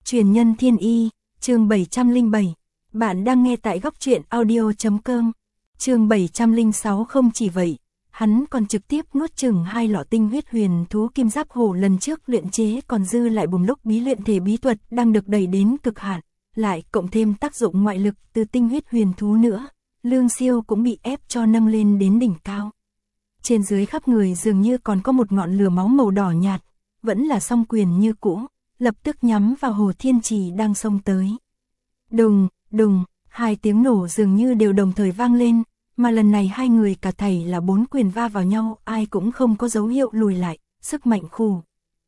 Truyền nhân thiên y, chương 707. Bạn đang nghe tại góc truyện audio.com. Chương 706. Không chỉ vậy, hắn còn trực tiếp nuốt chửng 2 lọ tinh huyết huyền thú kim giáp hổ lần trước luyện chế, còn dư lại bùm lúc bí luyện thể bí thuật đang được đẩy đến cực hạn, lại cộng thêm tác dụng ngoại lực từ tinh huyết huyền thú nữa, Lương Siêu cũng bị ép cho nâng lên đến đỉnh cao. Trên dưới khắp người dường như còn có một ngọn lửa máu màu đỏ nhạt, vẫn là song quyền như cũ, lập tức nhắm vào Hồ Thiên Trì đang xông tới. Đùng, đùng, 2 tiếng nổ dường như đều đồng thời vang lên, mà lần này 2 người cả thảy là 4 quyền va vào nhau, ai cũng không có dấu hiệu lùi lại, sức mạnh khủng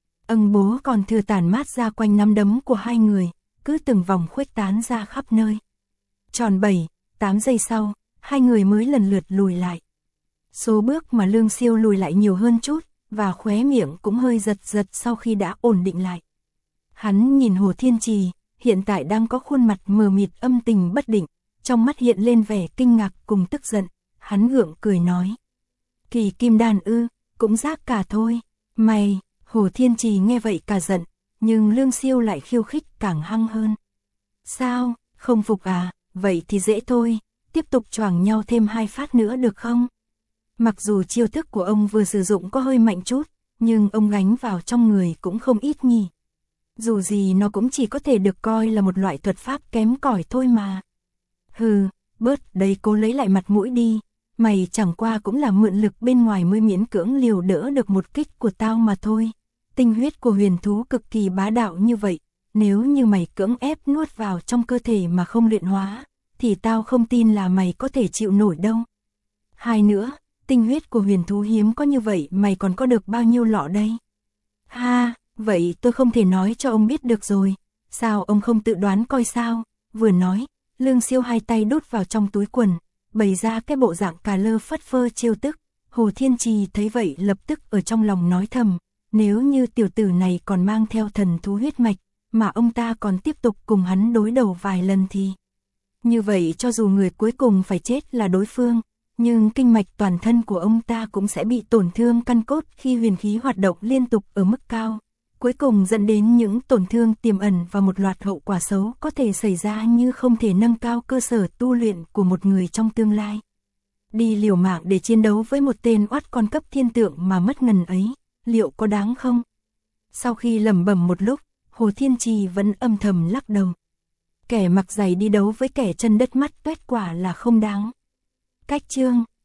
bố còn thừa tản mát ra quanh nắm đấm của 2 người, cứ từng vòng khuếch tán ra khắp nơi. Tròn 7-8 giây sau, 2 người mới lần lượt lùi lại. Số bước mà Lương Siêu lùi lại nhiều hơn chút, và khóe miệng cũng hơi giật giật sau khi đã ổn định lại. Hắn nhìn Hồ Thiên Trì, hiện tại đang có khuôn mặt mờ mịt âm tình bất định, trong mắt hiện lên vẻ kinh ngạc cùng tức giận, hắn gượng cười nói. Kỳ kim đan ư, cũng rác cả thôi, mày, Hồ Thiên Trì nghe vậy cả giận, nhưng Lương Siêu lại khiêu khích càng hăng hơn. Sao, không phục à, vậy thì dễ thôi, tiếp tục choảng nhau thêm 2 phát nữa được không? Mặc dù chiêu thức của ông vừa sử dụng có hơi mạnh chút, nhưng ông gánh vào trong người cũng không ít nhỉ. Dù gì nó cũng chỉ có thể được coi là một loại thuật pháp kém cỏi thôi mà. Hừ, bớt đấy, cố lấy lại mặt mũi đi, mày chẳng qua cũng là mượn lực bên ngoài mới miễn cưỡng liều đỡ được một kích của tao mà thôi. Tinh huyết của huyền thú cực kỳ bá đạo như vậy, nếu như mày cưỡng ép nuốt vào trong cơ thể mà không luyện hóa, thì tao không tin là mày có thể chịu nổi đâu. Hai nữa, tinh huyết của huyền thú hiếm có như vậy, mày còn có được bao nhiêu lọ đây? Ha, vậy tôi không thể nói cho ông biết được rồi, sao ông không tự đoán coi sao? Vừa nói, Lương Siêu 2 tay đút vào trong túi quần, bày ra cái bộ dạng cà lơ phất phơ trêu tức. Hồ Thiên Trì thấy vậy lập tức ở trong lòng nói thầm, nếu như tiểu tử này còn mang theo thần thú huyết mạch, mà ông ta còn tiếp tục cùng hắn đối đầu vài lần thì... Như vậy cho dù người cuối cùng phải chết là đối phương, nhưng kinh mạch toàn thân của ông ta cũng sẽ bị tổn thương căn cốt khi huyền khí hoạt động liên tục ở mức cao, cuối cùng dẫn đến những tổn thương tiềm ẩn và một loạt hậu quả xấu có thể xảy ra như không thể nâng cao cơ sở tu luyện của một người trong tương lai. Đi liều mạng để chiến đấu với một tên oát con cấp thiên tượng mà mất ngần ấy, liệu có đáng không? Sau khi lẩm bẩm một lúc, Hồ Thiên Trì vẫn âm thầm lắc đầu. Kẻ mặc giày đi đấu với kẻ chân đất mắt tuét quả là không đáng. Cách chương